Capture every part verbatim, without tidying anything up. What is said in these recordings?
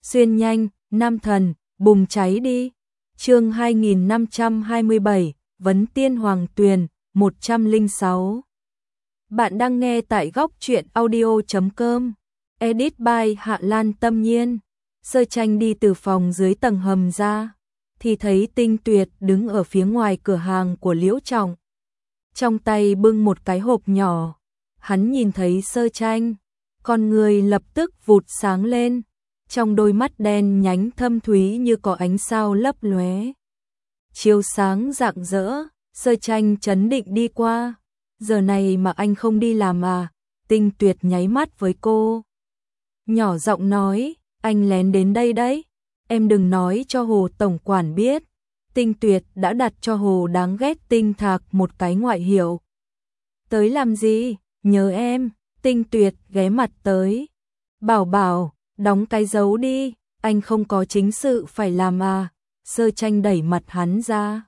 xuyên nhanh, nam thần, bùng cháy đi. Chương hai nghìn năm trăm hai mươi bảy, Vấn Tiên Hoàng Tuyền, một trăm lẻ sáu. Bạn đang nghe tại góc truyện audio chấm com. Edit by Hạ Lan Tâm Nhiên. Sơ Tranh đi từ phòng dưới tầng hầm ra, thì thấy Tinh Tuyệt đứng ở phía ngoài cửa hàng của Liễu Trọng. Trong tay bưng một cái hộp nhỏ. Hắn nhìn thấy Sơ Tranh, con người lập tức vụt sáng lên. Trong đôi mắt đen nhánh thâm thúy như có ánh sao lấp lóe, chiếu sáng rạng rỡ. Sơ Tranh trấn định đi qua. Giờ này mà anh không đi làm à? Tinh Tuyệt nháy mắt với cô, nhỏ giọng nói, anh lén đến đây đấy. Em đừng nói cho Hồ tổng quản biết. Tinh Tuyệt đã đặt cho Hồ đáng ghét Tinh Thạc một cái ngoại hiệu. Tới làm gì? Nhớ em. Tinh Tuyệt ghé mặt tới. Bảo bảo, đóng cái dấu đi, anh không có chính sự phải làm à? Sơ Tranh đẩy mặt hắn ra,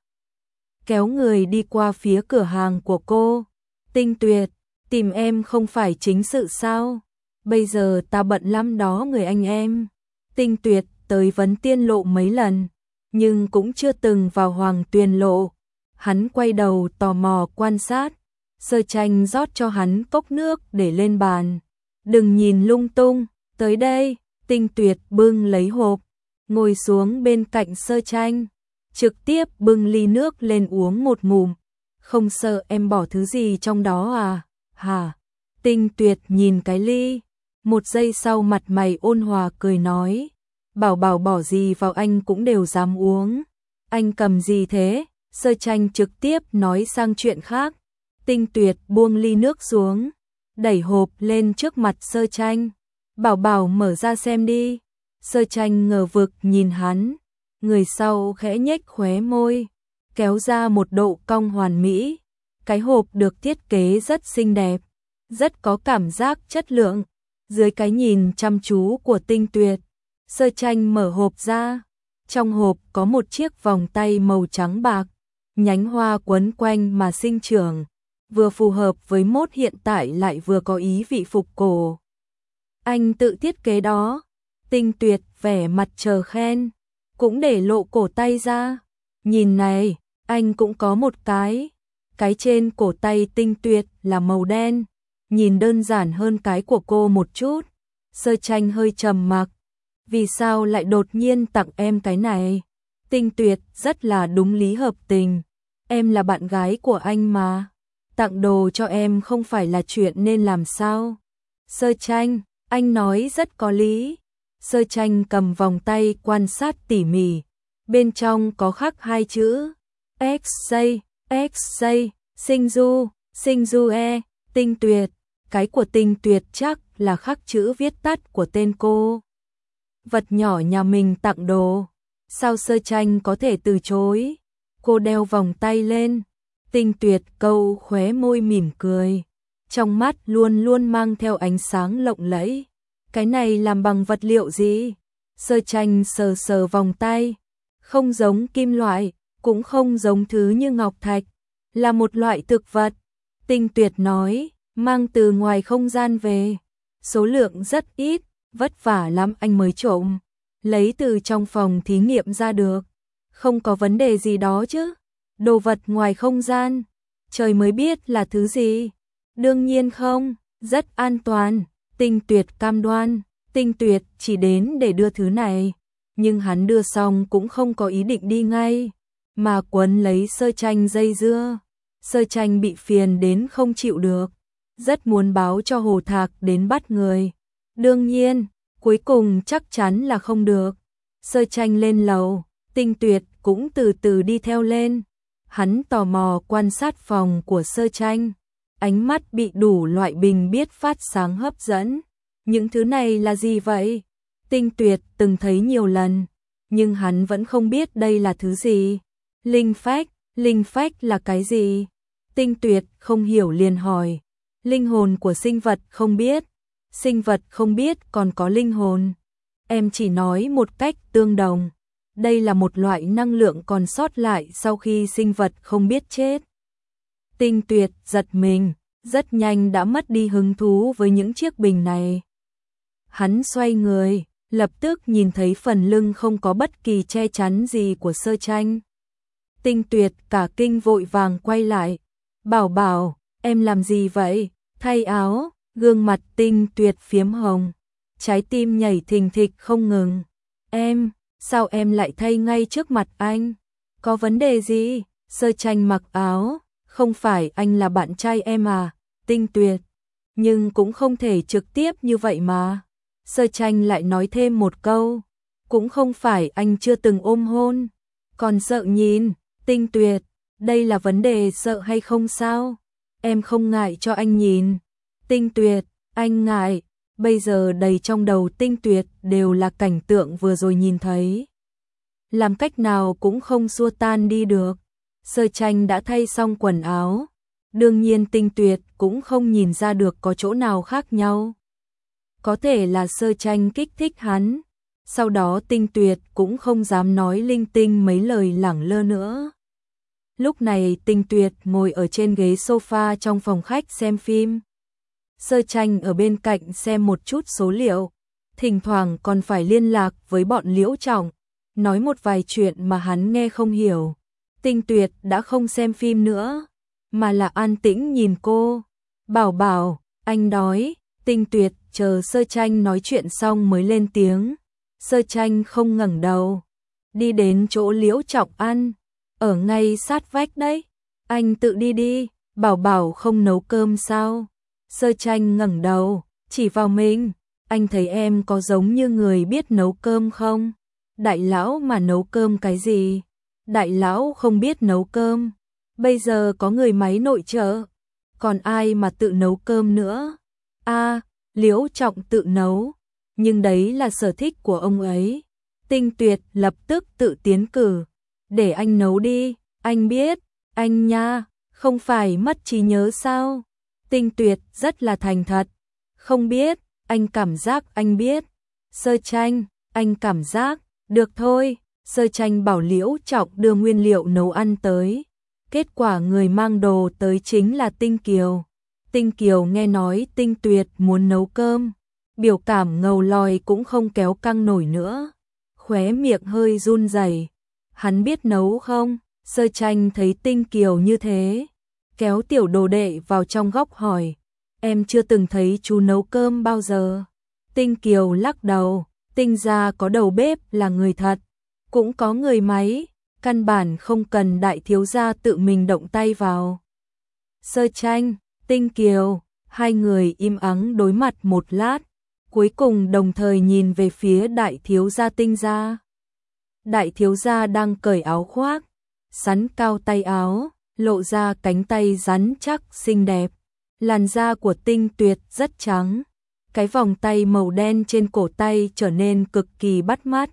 kéo người đi qua phía cửa hàng của cô. Tinh Tuyệt, tìm em không phải chính sự sao? Bây giờ ta bận lắm đó người anh em. Tinh Tuyệt tới Vấn Tiên Lộ mấy lần, nhưng cũng chưa từng vào Hoàng Tuyền Lộ. Hắn quay đầu tò mò quan sát. Sơ Tranh rót cho hắn cốc nước để lên bàn. Đừng nhìn lung tung, tới đây. Tinh Tuyệt bưng lấy hộp, ngồi xuống bên cạnh Sơ Tranh, trực tiếp bưng ly nước lên uống một ngụm. Không sợ em bỏ thứ gì trong đó à? Hả? Tinh Tuyệt nhìn cái ly, một giây sau mặt mày ôn hòa cười nói, bảo bảo bỏ gì vào anh cũng đều dám uống. Anh cầm gì thế? Sơ Tranh trực tiếp nói sang chuyện khác. Tinh Tuyệt buông ly nước xuống, đẩy hộp lên trước mặt Sơ Tranh. Bảo bảo mở ra xem đi. Sơ Tranh ngờ vực nhìn hắn, người sau khẽ nhếch khóe môi, kéo ra một độ cong hoàn mỹ. Cái hộp được thiết kế rất xinh đẹp, rất có cảm giác chất lượng. Dưới cái nhìn chăm chú của Tinh Tuyệt, Sơ Tranh mở hộp ra. Trong hộp có một chiếc vòng tay màu trắng bạc, nhánh hoa quấn quanh mà sinh trưởng, vừa phù hợp với mốt hiện tại lại vừa có ý vị phục cổ. Anh tự thiết kế đó. Tinh Tuyệt vẻ mặt chờ khen, cũng để lộ cổ tay ra. Nhìn này, anh cũng có một cái. Cái trên cổ tay Tinh Tuyệt là màu đen, nhìn đơn giản hơn cái của cô một chút. Sơ Tranh hơi trầm mặc. Vì sao lại đột nhiên tặng em cái này? Tinh Tuyệt rất là đúng lý hợp tình. Em là bạn gái của anh mà. Tặng đồ cho em không phải là chuyện nên làm sao? Sơ Tranh, anh nói rất có lý. Sơ Tranh cầm vòng tay quan sát tỉ mỉ. Bên trong có khắc hai chữ X J, X J, Sinh-du, Sinh-du E, Tinh Tuyệt. Cái của Tinh Tuyệt chắc là khắc chữ viết tắt của tên cô. Vật nhỏ nhà mình tặng đồ, sao Sơ Tranh có thể từ chối? Cô đeo vòng tay lên. Tinh Tuyệt câu khóe môi mỉm cười, trong mắt luôn luôn mang theo ánh sáng lộng lẫy. Cái này làm bằng vật liệu gì? Sơ Tranh sờ sờ vòng tay, không giống kim loại, cũng không giống thứ như ngọc thạch, là một loại thực vật. Tinh Tuyệt nói, mang từ ngoài không gian về, số lượng rất ít, vất vả lắm anh mới trộm, lấy từ trong phòng thí nghiệm ra được. Không có vấn đề gì đó chứ? Đồ vật ngoài không gian, trời mới biết là thứ gì. Đương nhiên không, rất an toàn. Tinh Tuyệt cam đoan. Tinh Tuyệt chỉ đến để đưa thứ này, nhưng hắn đưa xong cũng không có ý định đi ngay, mà quấn lấy Sơ Tranh dây dưa. Sơ Tranh bị phiền đến không chịu được, rất muốn báo cho Hồ Thạc đến bắt người. Đương nhiên, cuối cùng chắc chắn là không được. Sơ Tranh lên lầu, Tinh Tuyệt cũng từ từ đi theo lên. Hắn tò mò quan sát phòng của Sơ Tranh, ánh mắt bị đủ loại bình biết phát sáng hấp dẫn. Những thứ này là gì vậy? Tinh Tuyệt từng thấy nhiều lần, nhưng hắn vẫn không biết đây là thứ gì. Linh phách, linh phách là cái gì? Tinh Tuyệt không hiểu liền hỏi. Linh hồn của sinh vật không biết, sinh vật không biết còn có linh hồn. Em chỉ nói một cách tương đồng. Đây là một loại năng lượng còn sót lại sau khi sinh vật không biết chết. Tinh Tuyệt giật mình, rất nhanh đã mất đi hứng thú với những chiếc bình này. Hắn xoay người, lập tức nhìn thấy phần lưng không có bất kỳ che chắn gì của Sơ Tranh. Tinh Tuyệt cả kinh vội vàng quay lại. Bảo Bảo, em làm gì vậy? Thay áo, gương mặt Tinh Tuyệt phiếm hồng. Trái tim nhảy thình thịch không ngừng. Em, sao em lại thay ngay trước mặt anh? Có vấn đề gì? Sơ Tranh mặc áo, không phải anh là bạn trai em à? Tinh Tuyệt, nhưng cũng không thể trực tiếp như vậy mà. Sơ Tranh lại nói thêm một câu, cũng không phải anh chưa từng ôm hôn, còn sợ nhìn. Tinh Tuyệt, đây là vấn đề sợ hay không sao? Em không ngại cho anh nhìn. Tinh Tuyệt, anh ngại. Bây giờ đầy trong đầu Tinh Tuyệt đều là cảnh tượng vừa rồi nhìn thấy. Làm cách nào cũng không xua tan đi được. Sơ Tranh đã thay xong quần áo. Đương nhiên Tinh Tuyệt cũng không nhìn ra được có chỗ nào khác nhau. Có thể là Sơ Tranh kích thích hắn. Sau đó Tinh Tuyệt cũng không dám nói linh tinh mấy lời lẳng lơ nữa. Lúc này Tinh Tuyệt ngồi ở trên ghế sofa trong phòng khách xem phim. Sơ Tranh ở bên cạnh xem một chút số liệu, thỉnh thoảng còn phải liên lạc với bọn Liễu Trọng, nói một vài chuyện mà hắn nghe không hiểu. Tinh Tuyệt đã không xem phim nữa, mà là an tĩnh nhìn cô. Bảo Bảo, anh đói. Tinh Tuyệt chờ Sơ Tranh nói chuyện xong mới lên tiếng. Sơ Tranh không ngẩng đầu, đi đến chỗ Liễu Trọng ăn, ở ngay sát vách đấy. Anh tự đi đi. Bảo Bảo không nấu cơm sao? Sơ Tranh ngẩng đầu, chỉ vào mình. Anh thấy em có giống như người biết nấu cơm không? Đại lão mà nấu cơm cái gì? Đại lão không biết nấu cơm. Bây giờ có người máy nội trợ, còn ai mà tự nấu cơm nữa? A, à, Liễu Trọng tự nấu, nhưng đấy là sở thích của ông ấy. Tinh Tuyệt lập tức tự tiến cử. Để anh nấu đi, anh biết, anh nha, không phải mất trí nhớ sao? Tinh Tuyệt rất là thành thật. Không biết, anh cảm giác anh biết. Sơ Tranh, anh cảm giác, được thôi. Sơ Tranh bảo Liễu Trọng đưa nguyên liệu nấu ăn tới. Kết quả người mang đồ tới chính là Tinh Kiều. Tinh Kiều nghe nói Tinh Tuyệt muốn nấu cơm, biểu cảm ngầu lòi cũng không kéo căng nổi nữa. Khóe miệng hơi run rẩy. Hắn biết nấu không? Sơ Tranh thấy Tinh Kiều như thế, kéo tiểu đồ đệ vào trong góc hỏi. Em chưa từng thấy chú nấu cơm bao giờ. Tinh Kiều lắc đầu. Tinh gia có đầu bếp là người thật, cũng có người máy, căn bản không cần đại thiếu gia tự mình động tay vào. Sơ Tranh, Tinh Kiều, hai người im ắng đối mặt một lát, cuối cùng đồng thời nhìn về phía đại thiếu gia Tinh gia. Đại thiếu gia đang cởi áo khoác, sắn cao tay áo, lộ ra cánh tay rắn chắc xinh đẹp. Làn da của Tinh Tuyệt rất trắng, cái vòng tay màu đen trên cổ tay trở nên cực kỳ bắt mắt.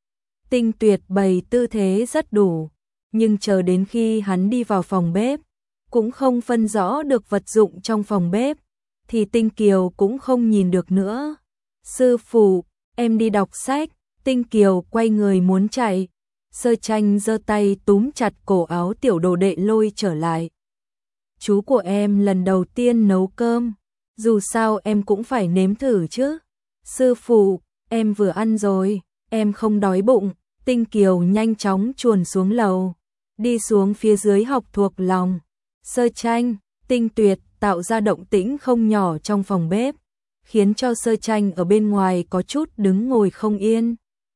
Tinh Tuyệt bày tư thế rất đủ, nhưng chờ đến khi hắn đi vào phòng bếp, cũng không phân rõ được vật dụng trong phòng bếp, thì Tinh Kiều cũng không nhìn được nữa. Sư phụ, em đi đọc sách. Tinh Kiều quay người muốn chạy. Sơ Tranh giơ tay túm chặt cổ áo tiểu đồ đệ lôi trở lại. Chú của em lần đầu tiên nấu cơm, dù sao em cũng phải nếm thử chứ. Sư phụ, em vừa ăn rồi, em không đói bụng. Tinh Kiều nhanh chóng chuồn xuống lầu, đi xuống phía dưới học thuộc lòng. Sơ Tranh, Tinh Tuyệt tạo ra động tĩnh không nhỏ trong phòng bếp, khiến cho Sơ Tranh ở bên ngoài có chút đứng ngồi không yên.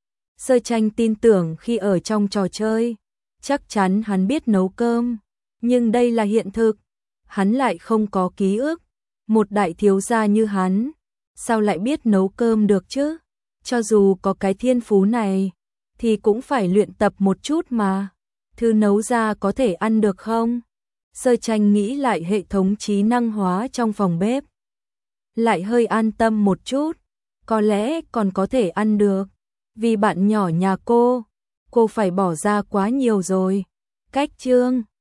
Sơ Tranh tin tưởng khi ở trong trò chơi, chắc chắn hắn biết nấu cơm, nhưng đây là hiện thực, hắn lại không có ký ức. Một đại thiếu gia như hắn, sao lại biết nấu cơm được chứ? Cho dù có cái thiên phú này, thì cũng phải luyện tập một chút mà. Thứ nấu ra có thể ăn được không? Sơ Tranh nghĩ lại hệ thống trí năng hóa trong phòng bếp, lại hơi an tâm một chút, có lẽ còn có thể ăn được. Vì bạn nhỏ nhà cô, cô phải bỏ ra quá nhiều rồi. Cách chương